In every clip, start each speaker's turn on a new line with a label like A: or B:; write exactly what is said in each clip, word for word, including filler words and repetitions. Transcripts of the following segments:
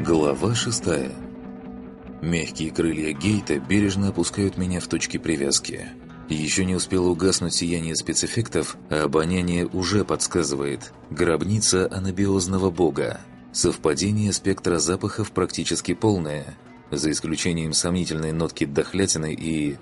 A: Глава шестая. Мягкие крылья Гейта бережно опускают меня в точке привязки. Еще не успело угаснуть сияние спецэффектов, а обоняние уже подсказывает «Гробница анабиозного бога». Совпадение спектра запахов практически полное, за исключением сомнительной нотки дохлятины и...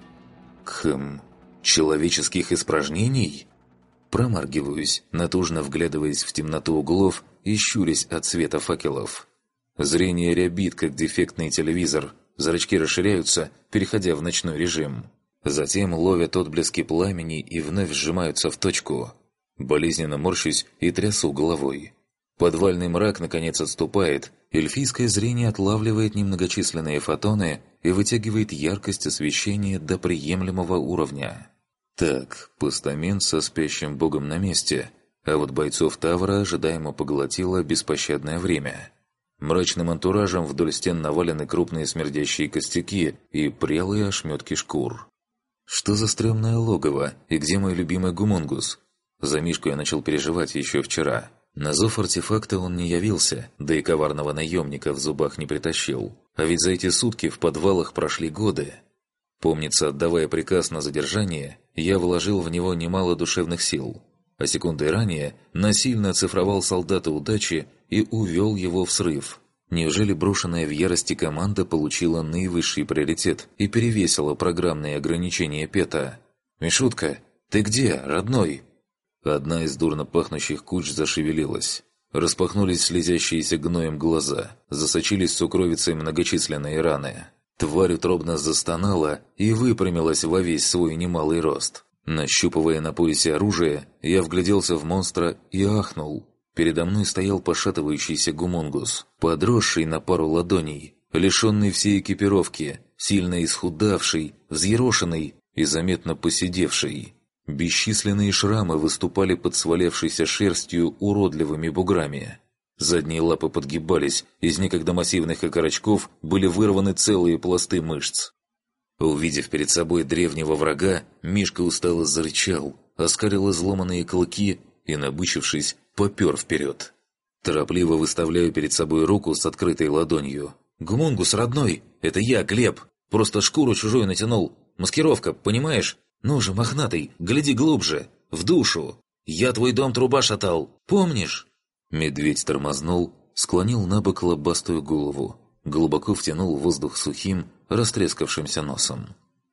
A: Хм... человеческих испражнений? Промаргиваюсь, натужно вглядываясь в темноту углов и щурясь от света факелов. Зрение рябит, как дефектный телевизор, зрачки расширяются, переходя в ночной режим. Затем ловят отблески пламени и вновь сжимаются в точку. Болезненно морщусь и трясу головой. Подвальный мрак наконец отступает, эльфийское зрение отлавливает немногочисленные фотоны и вытягивает яркость освещения до приемлемого уровня. Так, постамент со спящим богом на месте, а вот бойцов Тавра ожидаемо поглотило беспощадное время. Мрачным антуражем вдоль стен навалены крупные смердящие костяки и прелые ошметки шкур. Что за стрёмное логово, и где мой любимый гумунгус? За Мишку я начал переживать еще вчера. На зов артефакта он не явился, да и коварного наемника в зубах не притащил. А ведь за эти сутки в подвалах прошли годы. Помнится, отдавая приказ на задержание, я вложил в него немало душевных сил. А секундой ранее насильно оцифровал солдата удачи и увел его в срыв. Неужели брошенная в ярости команда получила наивысший приоритет и перевесила программные ограничения Пета? «Мишутка, ты где, родной?» Одна из дурно пахнущих куч зашевелилась. Распахнулись слезящиеся гноем глаза, засочились сукровицей многочисленные раны. Тварь утробно застонала и выпрямилась во весь свой немалый рост. Нащупывая на поясе оружие, я вгляделся в монстра и ахнул. Передо мной стоял пошатывающийся гумунгус, подросший на пару ладоней, лишенный всей экипировки, сильно исхудавший, взъерошенный и заметно поседевший. Бесчисленные шрамы выступали под свалявшейся шерстью уродливыми буграми. Задние лапы подгибались, из некогда массивных окорочков были вырваны целые пласты мышц. Увидев перед собой древнего врага, Мишка устало зарычал, оскалил изломанные клыки и, набычившись, попер вперед. Торопливо выставляю перед собой руку с открытой ладонью. «Гумунгус, родной! Это я, Глеб! Просто шкуру чужую натянул! Маскировка, понимаешь? Ну же, мохнатый, гляди глубже! В душу! Я твой дом труба шатал! Помнишь?» Медведь тормознул, склонил на бок лобастую голову, глубоко втянул воздух сухим, растрескавшимся носом.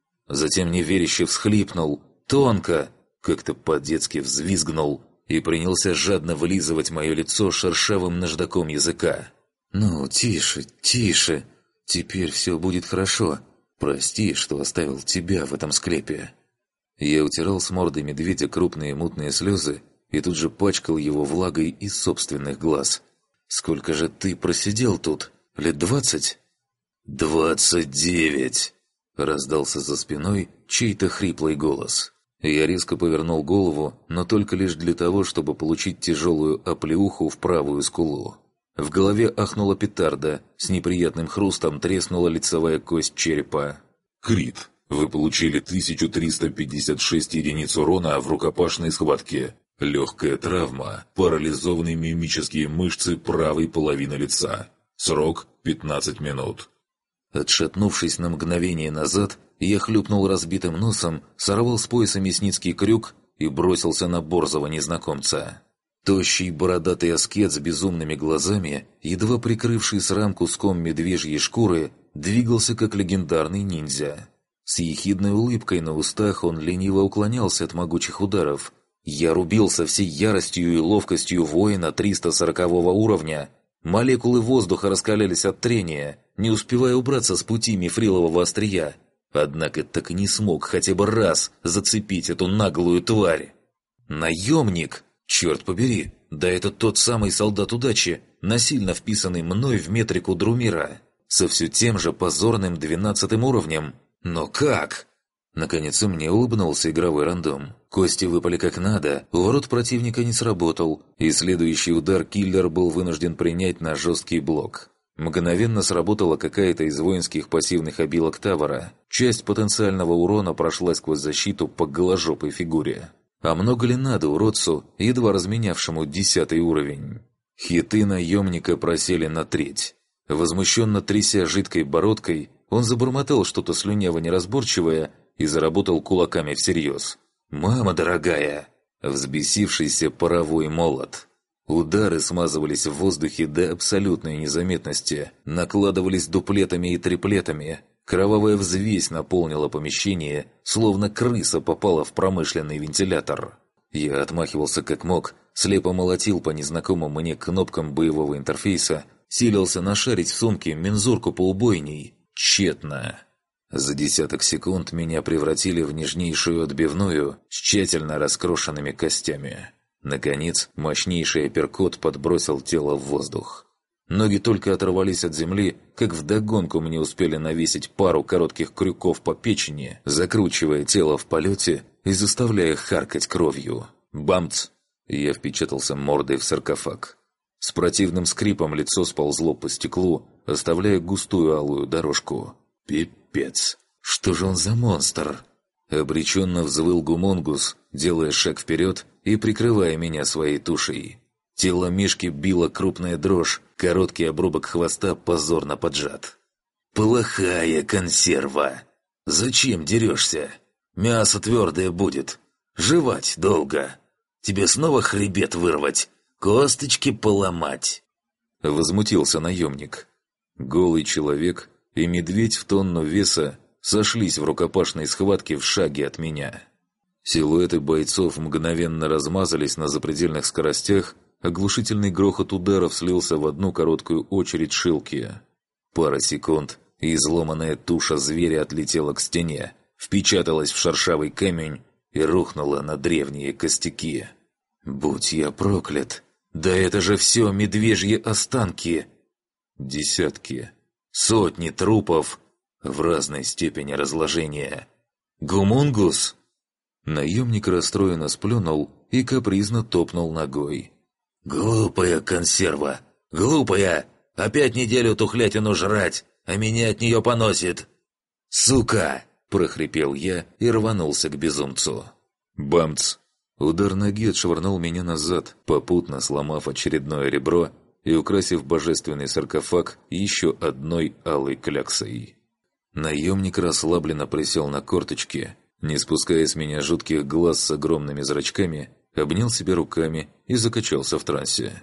A: Затем неверяще всхлипнул, тонко, как-то по-детски взвизгнул и принялся жадно вылизывать мое лицо шершавым наждаком языка. «Ну, тише, тише, теперь все будет хорошо. Прости, что оставил тебя в этом склепе». Я утирал с морды медведя крупные мутные слезы и тут же пачкал его влагой из собственных глаз. «Сколько же ты просидел тут? Лет двадцать?» «Двадцать девять!» – раздался за спиной чей-то хриплый голос. Я резко повернул голову, но только лишь для того, чтобы получить тяжелую оплеуху в правую скулу. В голове ахнула петарда, с неприятным хрустом треснула лицевая кость черепа.
B: «Крит, вы получили тысячу триста пятьдесят шесть единиц урона в рукопашной схватке. Легкая травма, парализованные мимические мышцы правой половины лица. Срок пятнадцать минут».
A: Отшатнувшись на мгновение назад, я хлюпнул разбитым носом, сорвал с пояса мясницкий крюк и бросился на борзого незнакомца. Тощий бородатый аскет с безумными глазами, едва прикрывший срам куском медвежьей шкуры, двигался как легендарный ниндзя. С ехидной улыбкой на устах он лениво уклонялся от могучих ударов. Я рубился всей яростью и ловкостью воина триста сорокового уровня. Молекулы воздуха раскалялись от трения, не успевая убраться с пути мифрилового острия. Однако так и не смог хотя бы раз зацепить эту наглую тварь. Наемник! Черт побери! Да это тот самый солдат удачи, насильно вписанный мной в метрику Друмира, со все тем же позорным двенадцатым уровнем. Но как? Наконец и мне улыбнулся игровой рандом. Кости выпали как надо, уворот противника не сработал, и следующий удар киллер был вынужден принять на жесткий блок. Мгновенно сработала какая-то из воинских пассивных обилок Тавра. Часть потенциального урона прошла сквозь защиту по голожопой фигуре. А много ли надо уродцу, едва разменявшему десятый уровень? Хиты наемника просели на треть. Возмущенно тряся жидкой бородкой, он забормотал что-то слюняво-неразборчивое и заработал кулаками всерьез. «Мама дорогая!» Взбесившийся паровой молот. Удары смазывались в воздухе до абсолютной незаметности, накладывались дуплетами и триплетами. Кровавая взвесь наполнила помещение, словно крыса попала в промышленный вентилятор. Я отмахивался как мог, слепо молотил по незнакомым мне кнопкам боевого интерфейса, силился нашарить в сумке мензурку поубойней. Тщетно. За десяток секунд меня превратили в нежнейшую отбивную с тщательно раскрошенными костями. Наконец, мощнейший апперкот подбросил тело в воздух. Ноги только оторвались от земли, как вдогонку мне успели навесить пару коротких крюков по печени, закручивая тело в полете и заставляя харкать кровью. Бамц! Я впечатался мордой в саркофаг. С противным скрипом лицо сползло по стеклу, оставляя густую алую дорожку. Пипец! Что же он за монстр? Обреченно взвыл гумонгус, делая шаг вперед и прикрывая меня своей тушей. Тело Мишки било крупная дрожь, короткий обрубок хвоста позорно поджат. «Плохая консерва! Зачем дерешься? Мясо твердое будет. Жевать долго. Тебе снова хребет вырвать, косточки поломать!» Возмутился наемник. Голый человек и медведь в тонну веса сошлись в рукопашной схватке в шаге от меня. Силуэты бойцов мгновенно размазались на запредельных скоростях, оглушительный грохот ударов слился в одну короткую очередь шилки. Пара секунд, и изломанная туша зверя отлетела к стене, впечаталась в шершавый камень и рухнула на древние костяки. «Будь я проклят! Да это же все медвежьи останки!» Десятки, сотни трупов в разной степени разложения. «Гумунгус!» Наемник расстроенно сплюнул и капризно топнул ногой. «Глупая консерва! Глупая! Опять неделю тухлятину жрать, а меня от нее поносит!» «Сука!» – прохрипел я и рванулся к безумцу. Бамц! Удар ноги отшвырнул меня назад, попутно сломав очередное ребро и украсив божественный саркофаг еще одной алой кляксой. Наемник расслабленно присел на корточки, не спуская с меня жутких глаз с огромными зрачками, обнял себя руками и закачался в трансе.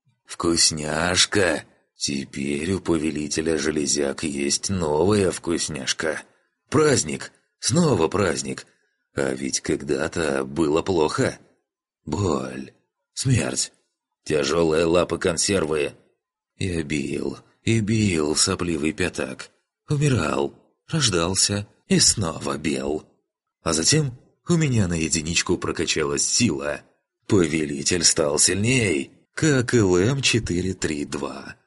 A: «Вкусняшка! Теперь у повелителя железяк есть новая вкусняшка! Праздник! Снова праздник! А ведь когда-то было плохо! Боль! Смерть! Тяжелые лапы консервы! Я бил и бил в сопливый пятак, умирал, рождался и снова бил. А затем у меня на единичку прокачалась сила. Повелитель стал сильней, как эл эм четыре три два.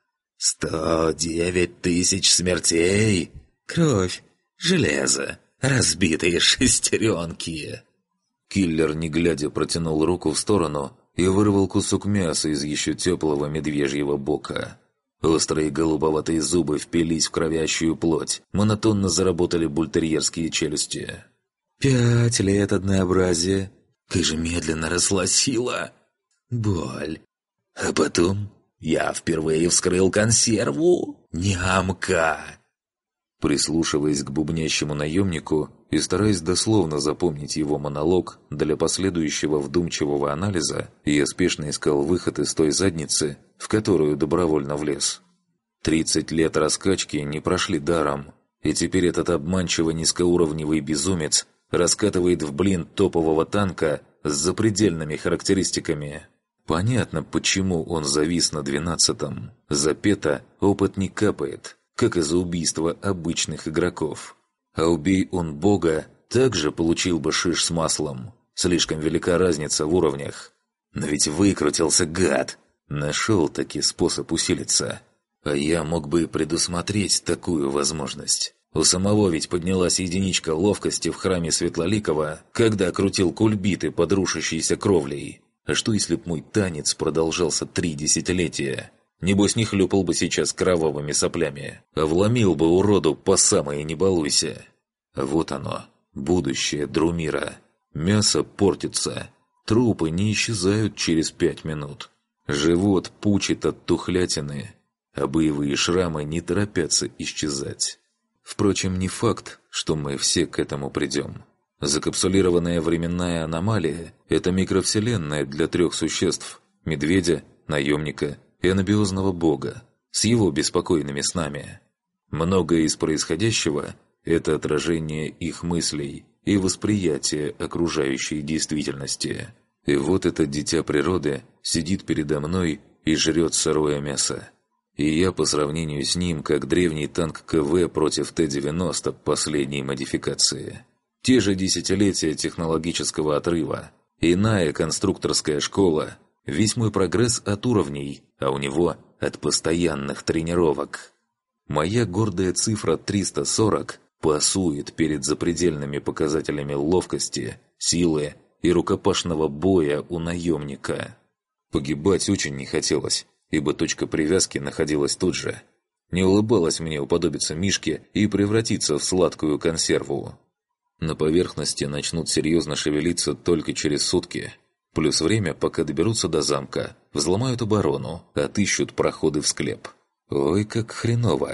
A: Сто девять тысяч смертей, кровь, железо, разбитые шестеренки. Киллер, не глядя, протянул руку в сторону и вырвал кусок мяса из еще теплого медвежьего бока. Острые голубоватые зубы впились в кровящую плоть, монотонно заработали бультерьерские челюсти. Пять лет однообразия. Как же медленно росла сила. Боль. А потом я впервые вскрыл консерву. Нямка. Прислушиваясь к бубнящему наемнику и стараясь дословно запомнить его монолог для последующего вдумчивого анализа, я спешно искал выход из той задницы, в которую добровольно влез. Тридцать лет раскачки не прошли даром, и теперь этот обманчиво низкоуровневый безумец раскатывает в блин топового танка с запредельными характеристиками. Понятно, почему он завис на двенадцатом. За пета опыт не капает, как и за убийство обычных игроков. А убей он бога, также получил бы шиш с маслом. Слишком велика разница в уровнях. Но ведь выкрутился гад. Нашел таки способ усилиться. А я мог бы предусмотреть такую возможность. У самого ведь поднялась единичка ловкости в храме Светлоликова, когда крутил кульбиты под рушащейся кровлей. А что если б мой танец продолжался три десятилетия? Небось, не хлюпал бы сейчас кровавыми соплями, а вломил бы уроду по самое не балуйся. Вот оно, будущее Друмира. Мясо портится, трупы не исчезают через пять минут. Живот пучит от тухлятины, а боевые шрамы не торопятся исчезать. Впрочем, не факт, что мы все к этому придем. Закапсулированная временная аномалия – это микровселенная для трех существ – медведя, наемника и анабиозного бога с его беспокойными снами. Многое из происходящего – это отражение их мыслей и восприятие окружающей действительности. И вот это дитя природы сидит передо мной и жрет сырое мясо. И я по сравнению с ним, как древний танк КВ против Т девяносто последней модификации. Те же десятилетия технологического отрыва, иная конструкторская школа, весь мой прогресс от уровней, а у него от постоянных тренировок. Моя гордая цифра триста сорок пасует перед запредельными показателями ловкости, силы и рукопашного боя у наемника. Погибать очень не хотелось, ибо точка привязки находилась тут же. Не улыбалось мне уподобиться Мишке и превратиться в сладкую консерву. На поверхности начнут серьезно шевелиться только через сутки. Плюс время, пока доберутся до замка, взломают оборону, отыщут проходы в склеп. Ой, как хреново.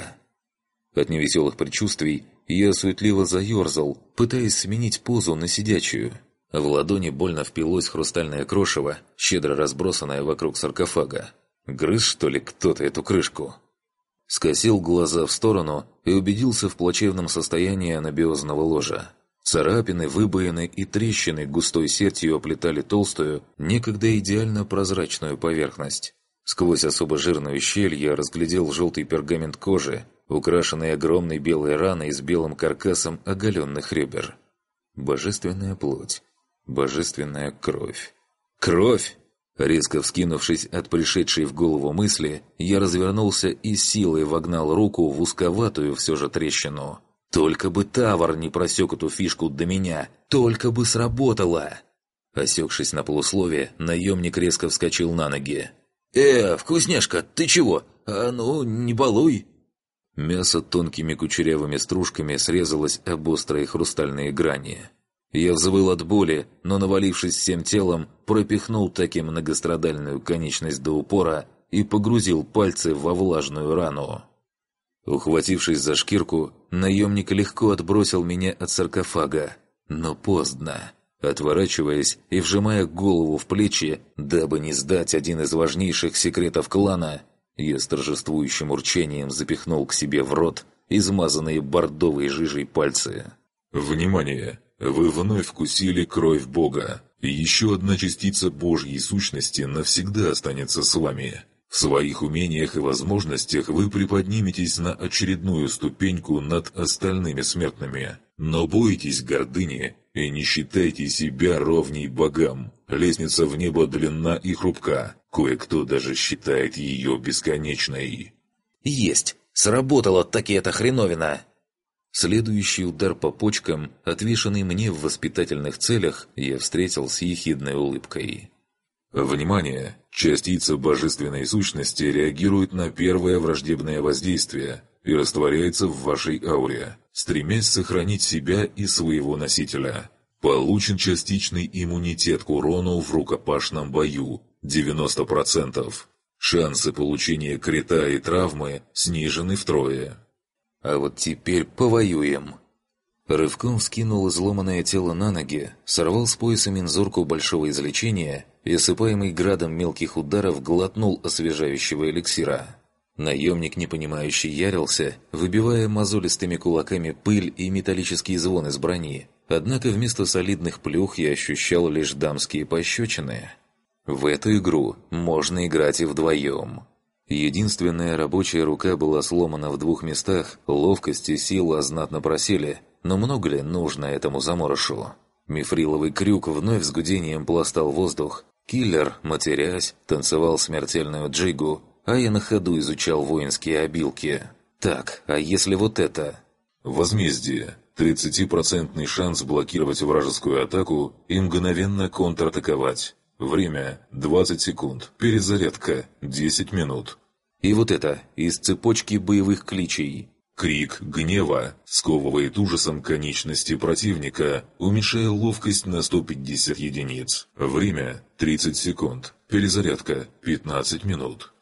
A: От невеселых предчувствий я суетливо заерзал, пытаясь сменить позу на сидячую. В ладони больно впилось хрустальное крошево, щедро разбросанное вокруг саркофага. Грыз, что ли, кто-то эту крышку? Скосил глаза в сторону и убедился в плачевном состоянии анабиозного ложа. Царапины, выбоины и трещины густой сетью оплетали толстую, некогда идеально прозрачную поверхность. Сквозь особо жирную щель я разглядел желтый пергамент кожи, украшенный огромной белой раной с белым каркасом оголенных ребер. Божественная плоть. Божественная кровь. Кровь! Резко вскинувшись от пришедшей в голову мысли, я развернулся и силой вогнал руку в узковатую все же трещину. Только бы Тавр не просек эту фишку до меня! Только бы сработало! Осекшись на полуслове, наемник резко вскочил на ноги. «Э, вкусняшка, ты чего? А ну, не балуй!» Мясо тонкими кучерявыми стружками срезалось об острые хрустальные грани. Я взвыл от боли, но, навалившись всем телом, пропихнул таки многострадальную конечность до упора и погрузил пальцы во влажную рану. Ухватившись за шкирку, наемник легко отбросил меня от саркофага, но поздно. Отворачиваясь и вжимая голову в плечи, дабы не сдать один из важнейших секретов клана, я с торжествующим урчанием запихнул к себе в рот измазанные бордовой жижей пальцы.
B: Внимание! Вы вновь вкусили кровь Бога. Еще одна частица Божьей сущности навсегда останется с вами. В своих умениях и возможностях вы приподниметесь на очередную ступеньку над остальными смертными. Но бойтесь гордыни и не считайте себя ровней богам. Лестница в небо длинна и хрупка. Кое-кто даже считает ее бесконечной.
A: «Есть! Сработала таки эта хреновина!» Следующий удар по почкам, отвешенный мне в воспитательных целях, я встретил с ехидной улыбкой.
B: Внимание! Частица божественной сущности реагирует на первое враждебное воздействие и растворяется в вашей ауре, стремясь сохранить себя и своего носителя. Получен частичный иммунитет к урону в рукопашном бою – девяносто процентов. Шансы получения крита и травмы снижены втрое.
A: А вот теперь повоюем. Рывком вскинул изломанное тело на ноги, сорвал с пояса мензурку большого излечения и, осыпаемый градом мелких ударов, глотнул освежающего эликсира. Наемник, непонимающий, ярился, выбивая мозолистыми кулаками пыль и металлический звон из брони. Однако вместо солидных плюх я ощущал лишь дамские пощечины. В эту игру можно играть и вдвоем. Единственная рабочая рука была сломана в двух местах, ловкость и сила знатно просели, но много ли нужно этому заморышу? Мифриловый крюк вновь с гудением пластал воздух. Киллер, матерясь, танцевал смертельную джигу, а я на ходу изучал воинские обилки. Так, а если вот это?
B: Возмездие. тридцатипроцентный шанс блокировать вражескую атаку и мгновенно контратаковать. Время – двадцать секунд. Перезарядка – десять минут.
A: И вот это, из цепочки боевых кличей.
B: Крик гнева сковывает ужасом конечности противника, уменьшая ловкость на сто пятьдесят единиц. Время – тридцать секунд. Перезарядка – пятнадцать минут.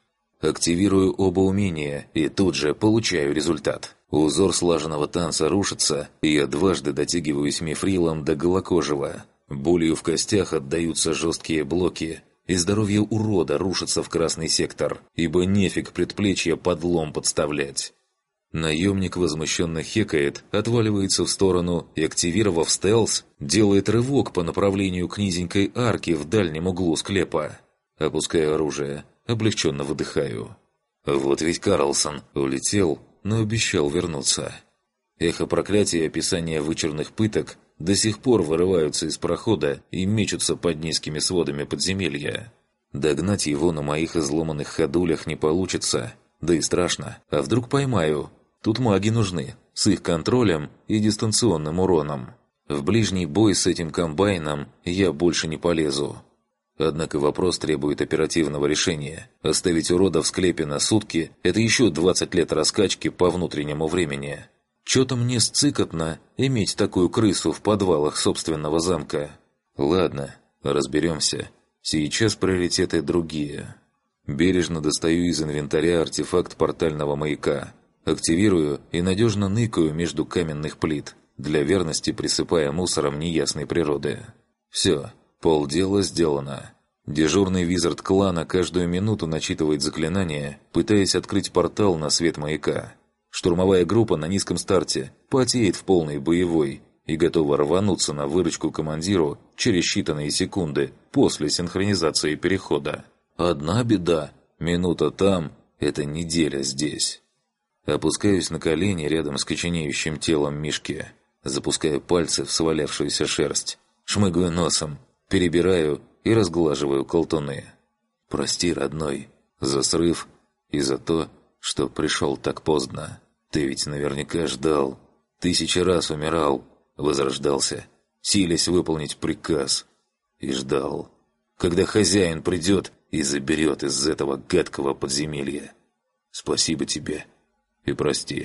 A: Активирую оба умения и тут же получаю результат. Узор слаженного танца рушится, и я дважды дотягиваюсь мифрилом до голокожего. Болью в костях отдаются жесткие блоки, и здоровье урода рушится в красный сектор, ибо нефиг предплечья под лом подставлять. Наемник возмущенно хекает, отваливается в сторону и, активировав стелс, делает рывок по направлению к низенькой арке в дальнем углу склепа. Опускаю оружие, облегченно выдыхаю. Вот ведь Карлсон улетел, но обещал вернуться. Эхо проклятия и описания вычурных пыток до сих пор вырываются из прохода и мечутся под низкими сводами подземелья. Догнать его на моих изломанных ходулях не получится, да и страшно. А вдруг поймаю? Тут маги нужны, с их контролем и дистанционным уроном. В ближний бой с этим комбайном я больше не полезу. Однако вопрос требует оперативного решения. Оставить урода в склепе на сутки – это еще двадцать лет раскачки по внутреннему времени. Чё-то мне сцикотно иметь такую крысу в подвалах собственного замка. Ладно, разберемся. Сейчас приоритеты другие. Бережно достаю из инвентаря артефакт портального маяка. Активирую и надежно ныкаю между каменных плит, для верности присыпая мусором неясной природы. Все, полдела сделано. Дежурный визард клана каждую минуту начитывает заклинания, пытаясь открыть портал на свет маяка. Штурмовая группа на низком старте потеет в полной боевой и готова рвануться на выручку командиру через считанные секунды после синхронизации перехода. Одна беда – минута там – это неделя здесь. Опускаюсь на колени рядом с коченеющим телом Мишки, запускаю пальцы в свалявшуюся шерсть, шмыгаю носом, перебираю и разглаживаю колтуны. Прости, родной, за срыв и за то, что пришел так поздно. Ты ведь наверняка ждал, тысячи раз умирал, возрождался, силясь выполнить приказ. И ждал, когда хозяин придет и заберет из этого гадкого подземелья. Спасибо тебе. И прости.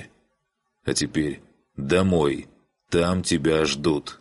A: А теперь домой. Там тебя ждут.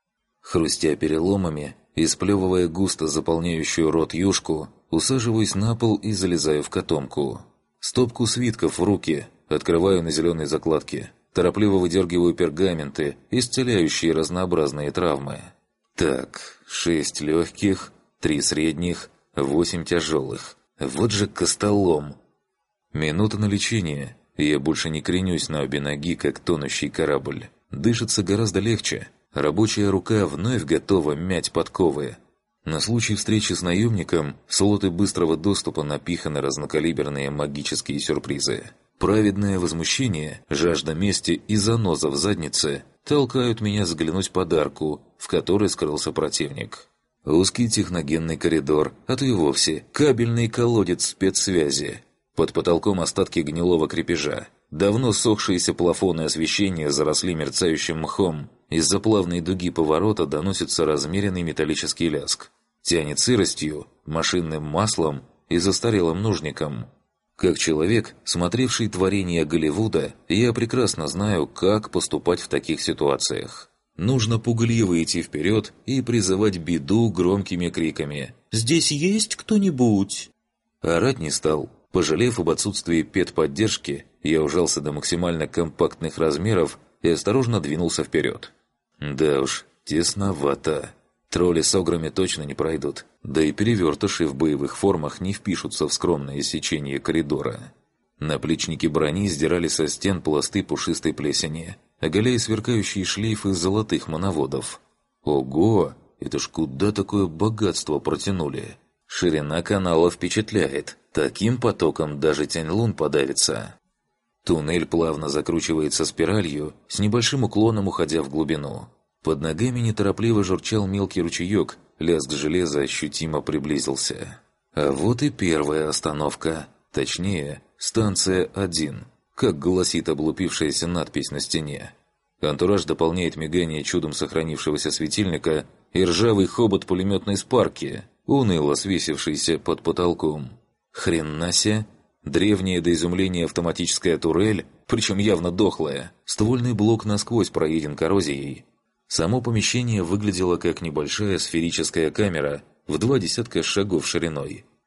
A: Хрустя переломами и сплевывая густо заполняющую рот юшку, усаживаюсь на пол и залезаю в котомку. Стопку свитков в руки, открываю на зеленой закладке. Торопливо выдергиваю пергаменты, исцеляющие разнообразные травмы. Так, шесть легких, три средних, восемь тяжелых. Вот же костолом. Минута на лечение. Я больше не кренюсь на обе ноги, как тонущий корабль. Дышится гораздо легче. Рабочая рука вновь готова мять подковы. На случай встречи с наемником в слоты быстрого доступа напиханы разнокалиберные магические сюрпризы. Праведное возмущение, жажда мести и заноза в заднице толкают меня заглянуть под арку, в которой скрылся противник. Узкий техногенный коридор, а то и вовсе кабельный колодец спецсвязи. Под потолком остатки гнилого крепежа. Давно сохшиеся плафоны освещения заросли мерцающим мхом. Из-за плавной дуги поворота доносится размеренный металлический лязг. Тянет сыростью, машинным маслом и застарелым нужником. Как человек, смотревший творения Голливуда, я прекрасно знаю, как поступать в таких ситуациях. Нужно пугливо идти вперед и призывать беду громкими криками «Здесь есть кто-нибудь?». Орать не стал. Пожалев об отсутствии педподдержки, я ужался до максимально компактных размеров и осторожно двинулся вперед. Да уж, тесновато. Тролли с ограми точно не пройдут, да и перевертыши в боевых формах не впишутся в скромное сечение коридора. Наплечники брони сдирали со стен пласты пушистой плесени, оголяя сверкающие шлейфы золотых моноводов. Ого, это ж куда такое богатство протянули? Ширина канала впечатляет. Таким потоком даже Тянь-Лун подавится. Туннель плавно закручивается спиралью, с небольшим уклоном уходя в глубину. Под ногами неторопливо журчал мелкий ручеек, лязг железа ощутимо приблизился. А вот и первая остановка, точнее, станция один, как гласит облупившаяся надпись на стене. Антураж дополняет мигание чудом сохранившегося светильника и ржавый хобот пулеметной спарки, уныло свесившийся под потолком. Хренася! Древняя до изумления автоматическая турель, причем явно дохлая, ствольный блок насквозь проеден коррозией. Само помещение выглядело как небольшая сферическая камера в два десятка шагов шириной.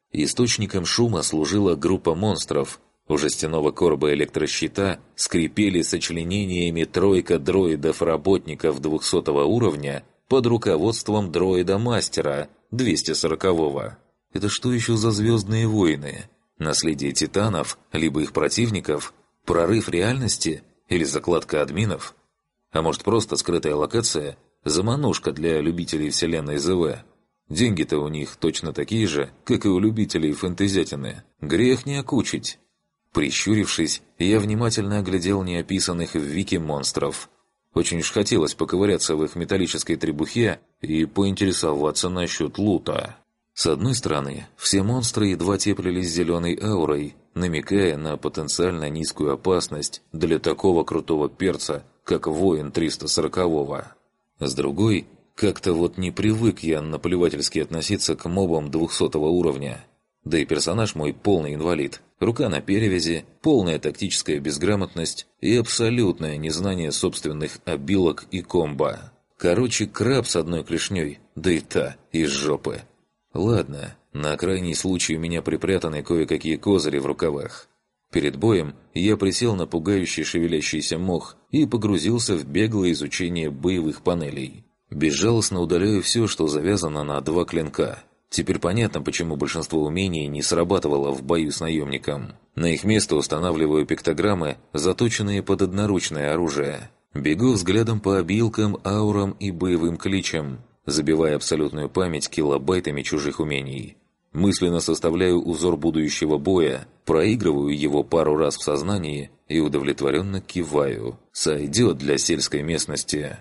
A: Источником шума служила группа монстров. У жестяного короба электрощита скрипели сочленениями тройка дроидов-работников двухсотого уровня под руководством дроида-мастера двести сорокового. Это что еще за звездные войны? Наследие титанов, либо их противников? Прорыв реальности? Или закладка админов? А может, просто скрытая локация? Заманушка для любителей вселенной ЗВ? Деньги-то у них точно такие же, как и у любителей фэнтезятины. Грех не окучить. Прищурившись, я внимательно оглядел неописанных в вики монстров. Очень уж хотелось поковыряться в их металлической требухе и поинтересоваться насчет лута. С одной стороны, все монстры едва теплились зеленой аурой, намекая на потенциально низкую опасность для такого крутого перца, как воин триста сорокового. С другой, как-то вот не привык я наплевательски относиться к мобам двухсотого уровня. Да и персонаж мой полный инвалид. Рука на перевязи, полная тактическая безграмотность и абсолютное незнание собственных обилок и комбо. Короче, краб с одной клешней, да и та из жопы. Ладно, на крайний случай у меня припрятаны кое-какие козыри в рукавах. Перед боем я присел на пугающий шевелящийся мох и погрузился в беглое изучение боевых панелей. Безжалостно удаляю все, что завязано на два клинка. Теперь понятно, почему большинство умений не срабатывало в бою с наемником. На их место устанавливаю пиктограммы, заточенные под одноручное оружие. Бегу взглядом по обилкам, аурам и боевым кличам, забивая абсолютную память килобайтами чужих умений. Мысленно составляю узор будущего боя, проигрываю его пару раз в сознании и удовлетворенно киваю. Сойдет для сельской местности.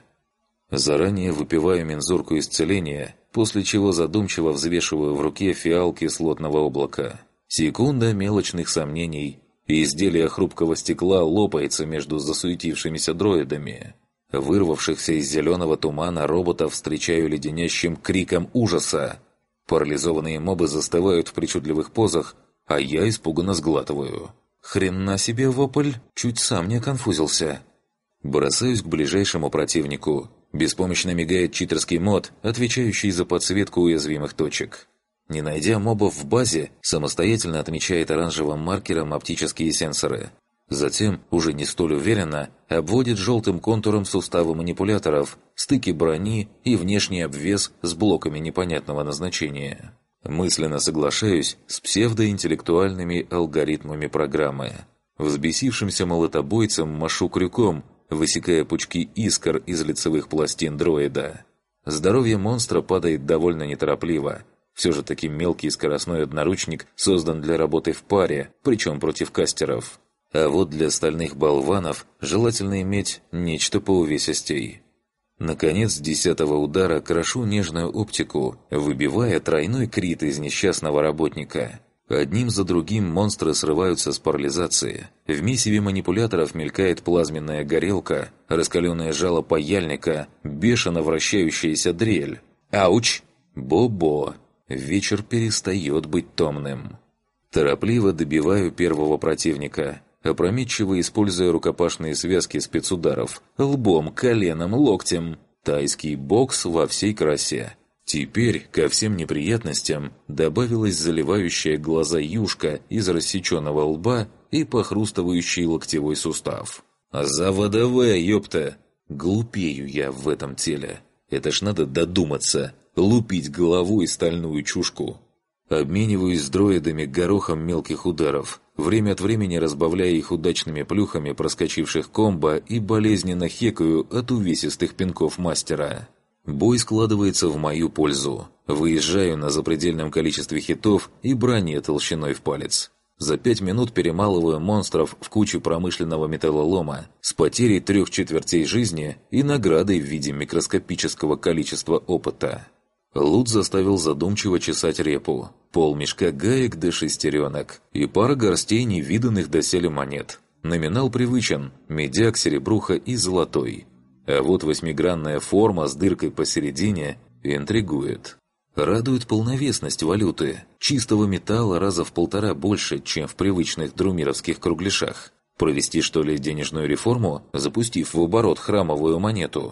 A: Заранее выпиваю мензурку исцеления, после чего задумчиво взвешиваю в руке фиал кислотного облака. Секунда мелочных сомнений, и изделие хрупкого стекла лопается между засуетившимися дроидами. Вырвавшихся из зеленого тумана роботов встречаю леденящим криком ужаса. Парализованные мобы застывают в причудливых позах, а я испуганно сглатываю. Хрена себе вопль, чуть сам не оконфузился. Бросаюсь к ближайшему противнику. Беспомощно мигает читерский мод, отвечающий за подсветку уязвимых точек. Не найдя мобов в базе, самостоятельно отмечает оранжевым маркером оптические сенсоры. Затем, уже не столь уверенно, обводит желтым контуром суставы манипуляторов, стыки брони и внешний обвес с блоками непонятного назначения. Мысленно соглашаюсь с псевдоинтеллектуальными алгоритмами программы. Взбесившимся молотобойцем машу крюком, высекая пучки искр из лицевых пластин дроида. Здоровье монстра падает довольно неторопливо. Все же таки мелкий скоростной одноручник создан для работы в паре, причем против кастеров. А вот для стальных болванов желательно иметь нечто поувесистей. Наконец, с десятого удара крошу нежную оптику, выбивая тройной крит из несчастного работника. Одним за другим монстры срываются с парализации. В месиве манипуляторов мелькает плазменная горелка, раскаленное жало паяльника, бешено вращающаяся дрель. Ауч! Бо-бо! Вечер перестает быть томным. Торопливо добиваю первого противника, опрометчиво используя рукопашные связки спецударов. Лбом, коленом, локтем. Тайский бокс во всей красе. Теперь ко всем неприятностям добавилась заливающая глаза юшка из рассеченного лба и похрустывающий локтевой сустав. «За ВДВ, ёпта!» Глупею я в этом теле. Это ж надо додуматься, лупить головой стальную чушку. Обмениваюсь с дроидами горохом мелких ударов, время от времени разбавляя их удачными плюхами проскочивших комбо и болезненно хекаю от увесистых пинков мастера. Бой складывается в мою пользу. Выезжаю на запредельном количестве хитов и брони толщиной в палец. За пять минут перемалываю монстров в кучу промышленного металлолома с потерей трех четвертей жизни и наградой в виде микроскопического количества опыта. Лут заставил задумчиво чесать репу, полмешка гаек до шестеренок и пара горстей невиданных доселе монет. Номинал привычен – медяк, серебруха и золотой. А вот восьмигранная форма с дыркой посередине интригует. Радует полновесность валюты, чистого металла раза в полтора больше, чем в привычных друмировских кругляшах. Провести, что ли, денежную реформу, запустив в оборот храмовую монету?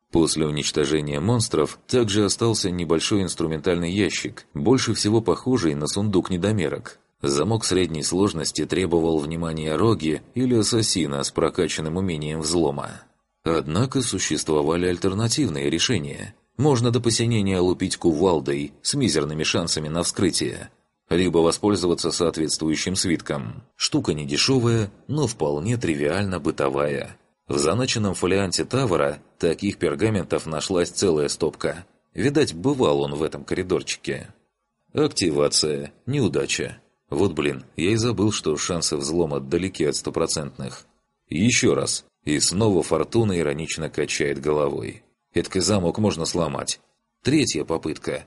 A: После уничтожения монстров также остался небольшой инструментальный ящик, больше всего похожий на сундук-недомерок. Замок средней сложности требовал внимания роги или ассасина с прокачанным умением взлома. Однако существовали альтернативные решения. Можно до посинения лупить кувалдой с мизерными шансами на вскрытие, либо воспользоваться соответствующим свитком. Штука не дешевая, но вполне тривиально бытовая. В заначенном фолианте Тавара таких пергаментов нашлась целая стопка. Видать, бывал он в этом коридорчике. Активация. Неудача. Вот блин, я и забыл, что шансы взлома далеки от стопроцентных. Еще раз. И снова Фортуна иронично качает головой. Эдакий замок можно сломать. Третья попытка.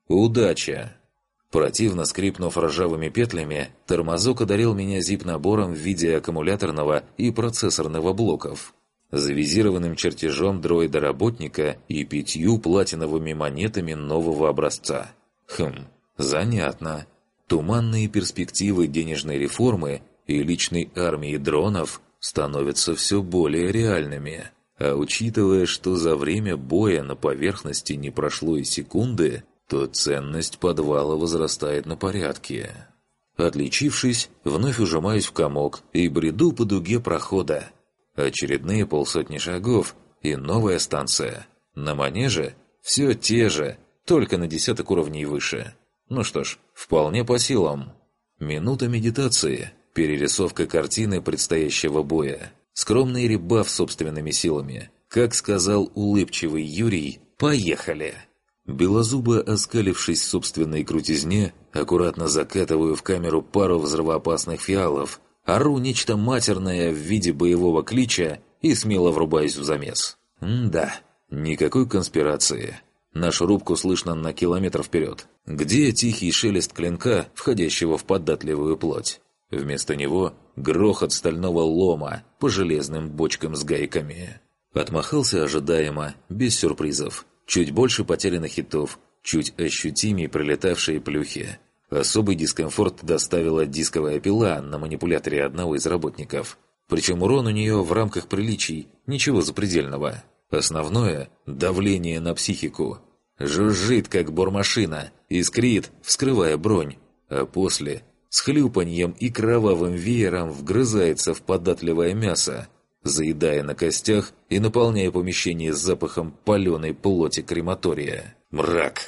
A: Удача. Противно скрипнув ржавыми петлями, тормозок одарил меня зип-набором в виде аккумуляторного и процессорного блоков, завизированным чертежом дроида-работника и пятью платиновыми монетами нового образца. Хм, занятно. Туманные перспективы денежной реформы и личной армии дронов становятся все более реальными. А учитывая, что за время боя на поверхности не прошло и секунды, то ценность подвала возрастает на порядки. Отличившись, вновь ужимаюсь в комок и бреду по дуге прохода. Очередные полсотни шагов и новая станция. На манеже все те же, только на десяток уровней выше. Ну что ж, вполне по силам. Минута медитации, перерисовка картины предстоящего боя, скромный ребаф собственными силами. Как сказал улыбчивый Юрий, «Поехали!» Белозубо оскалившись в собственной крутизне, аккуратно закатываю в камеру пару взрывоопасных фиалов, ору нечто матерное в виде боевого клича и смело врубаюсь в замес. М-да, никакой конспирации. Нашу рубку слышно на километр вперед. Где тихий шелест клинка, входящего в податливую плоть? Вместо него грохот стального лома по железным бочкам с гайками. Отмахался ожидаемо, без сюрпризов. Чуть больше потерянных хитов, чуть ощутимее прилетавшие плюхи. Особый дискомфорт доставила дисковая пила на манипуляторе одного из работников. Причем урон у нее в рамках приличий, ничего запредельного. Основное – давление на психику. Жужжит, как бормашина, искрит, вскрывая бронь. А после – с хлюпаньем и кровавым веером вгрызается в податливое мясо, заедая на костях и наполняя помещение запахом паленой плоти крематория. Мрак!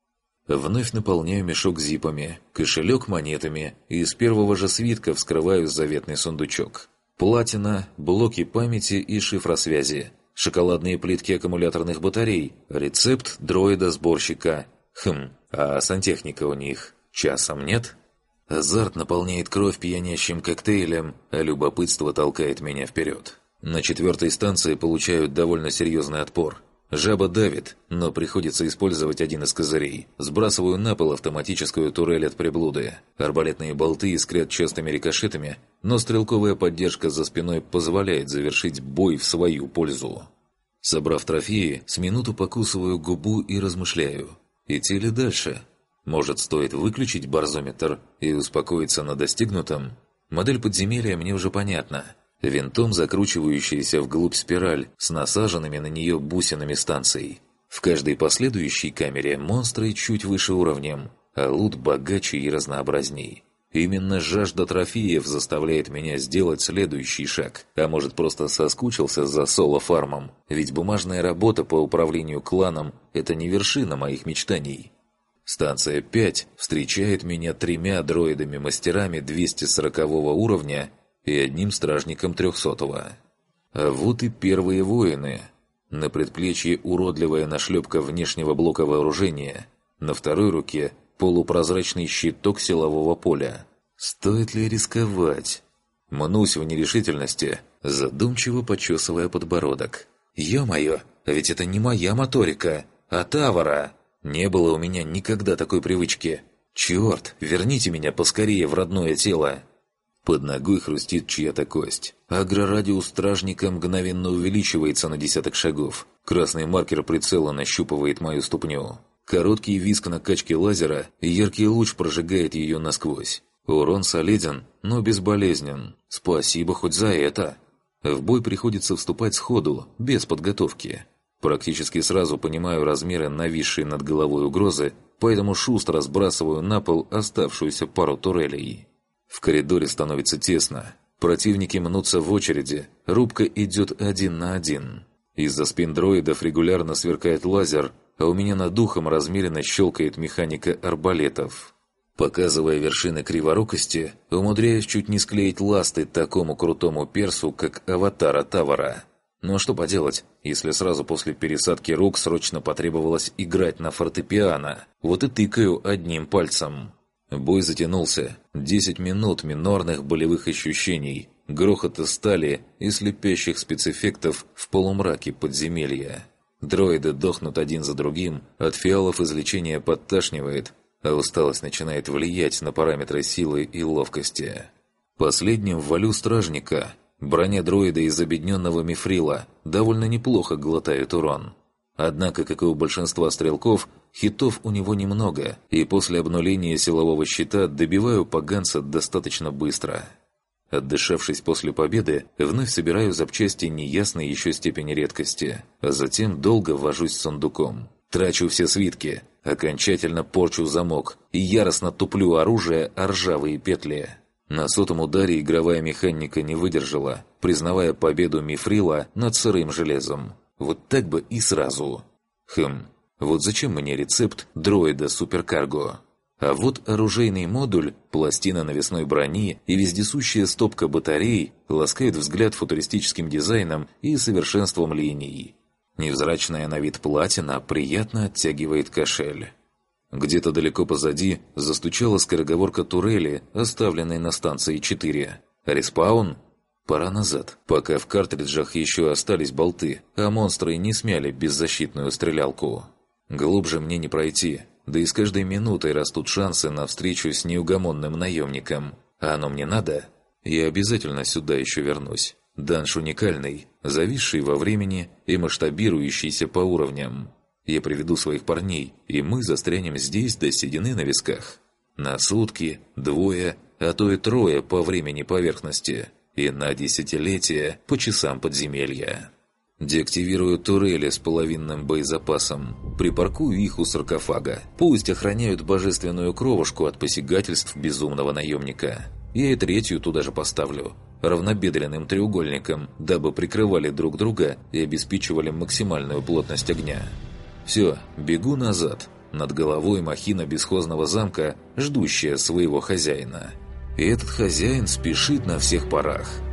A: Вновь наполняю мешок зипами, кошелек монетами и с первого же свитка вскрываю заветный сундучок. Платина, блоки памяти и шифросвязи, шоколадные плитки аккумуляторных батарей, рецепт дроида-сборщика. Хм, а сантехника у них часом нет? Азарт наполняет кровь пьянящим коктейлем, а любопытство толкает меня вперед. На четвертой станции получают довольно серьезный отпор. Жаба давит, но приходится использовать один из козырей. Сбрасываю на пол автоматическую турель от приблуды. Арбалетные болты искрят частыми рикошетами, но стрелковая поддержка за спиной позволяет завершить бой в свою пользу. Собрав трофеи, с минуту покусываю губу и размышляю. Идти ли дальше? Может, стоит выключить барзометр и успокоиться на достигнутом? Модель подземелья мне уже понятна. Винтом закручивающаяся вглубь спираль с насаженными на нее бусинами станций. В каждой последующей камере монстры чуть выше уровнем, а лут богаче и разнообразней. Именно жажда трофеев заставляет меня сделать следующий шаг, а может просто соскучился за соло-фармом, ведь бумажная работа по управлению кланом – это не вершина моих мечтаний. Станция пять встречает меня тремя дроидами-мастерами двухсот сорокового уровня и одним стражником трехсотого. А вот и первые воины. На предплечье уродливая нашлепка внешнего блока вооружения, на второй руке полупрозрачный щиток силового поля. Стоит ли рисковать? Мнусь в нерешительности, задумчиво почесывая подбородок. Ё-моё, а ведь это не моя моторика, а Тавара! Не было у меня никогда такой привычки. Черт, верните меня поскорее в родное тело. Под ногой хрустит чья-то кость. Агрорадиус стражника мгновенно увеличивается на десяток шагов. Красный маркер прицела нащупывает мою ступню. Короткий визг накачки лазера, и яркий луч прожигает ее насквозь. Урон солиден, но безболезнен. Спасибо хоть за это. В бой приходится вступать сходу, без подготовки. Практически сразу понимаю размеры нависшей над головой угрозы, поэтому шустро сбрасываю на пол оставшуюся пару турелей. В коридоре становится тесно. Противники мнутся в очереди, рубка идет один на один. Из-за спин дроидов регулярно сверкает лазер, а у меня над духом размеренно щелкает механика арбалетов. Показывая вершины криворукости, умудряюсь чуть не склеить ласты такому крутому персу, как аватара Тавара. Но что поделать, если сразу после пересадки рук срочно потребовалось играть на фортепиано, вот и тыкаю одним пальцем. Бой затянулся. Десять минут минорных болевых ощущений, грохота стали и слепящих спецэффектов в полумраке подземелья. Дроиды дохнут один за другим, от фиалов излечения подташнивает, а усталость начинает влиять на параметры силы и ловкости. Последним валю стражника. Броня дроида из обедненного мифрила довольно неплохо глотает урон. Однако, как и у большинства стрелков, хитов у него немного, и после обнуления силового щита добиваю поганца достаточно быстро. Отдышавшись после победы, вновь собираю запчасти неясной еще степени редкости, а затем долго вожусь с сундуком. Трачу все свитки, окончательно порчу замок и яростно туплю оружие о ржавые петли. На сотом ударе игровая механика не выдержала, признавая победу мифрила над сырым железом. Вот так бы и сразу. Хм, вот зачем мне рецепт дроида суперкарго? А вот оружейный модуль, пластина навесной брони и вездесущая стопка батарей ласкает взгляд футуристическим дизайном и совершенством линий. Невзрачная на вид платина приятно оттягивает кошель. Где-то далеко позади застучала скороговорка турели, оставленной на станции четыре. Респаун? Пора назад, пока в картриджах еще остались болты, а монстры не смяли беззащитную стрелялку. Глубже мне не пройти, да и с каждой минутой растут шансы на встречу с неугомонным наемником. А оно мне надо? Я обязательно сюда еще вернусь. Данж уникальный, зависший во времени и масштабирующийся по уровням. Я приведу своих парней, и мы застрянем здесь до седины на висках. На сутки, двое, а то и трое по времени поверхности. И на десятилетия по часам подземелья. Деактивирую турели с половинным боезапасом. Припаркую их у саркофага. Пусть охраняют божественную кровушку от посягательств безумного наемника. Я и третью туда же поставлю. Равнобедренным треугольником, дабы прикрывали друг друга и обеспечивали максимальную плотность огня. Все, бегу назад. Над головой махина бесхозного замка, ждущая своего хозяина. И этот хозяин спешит на всех парах.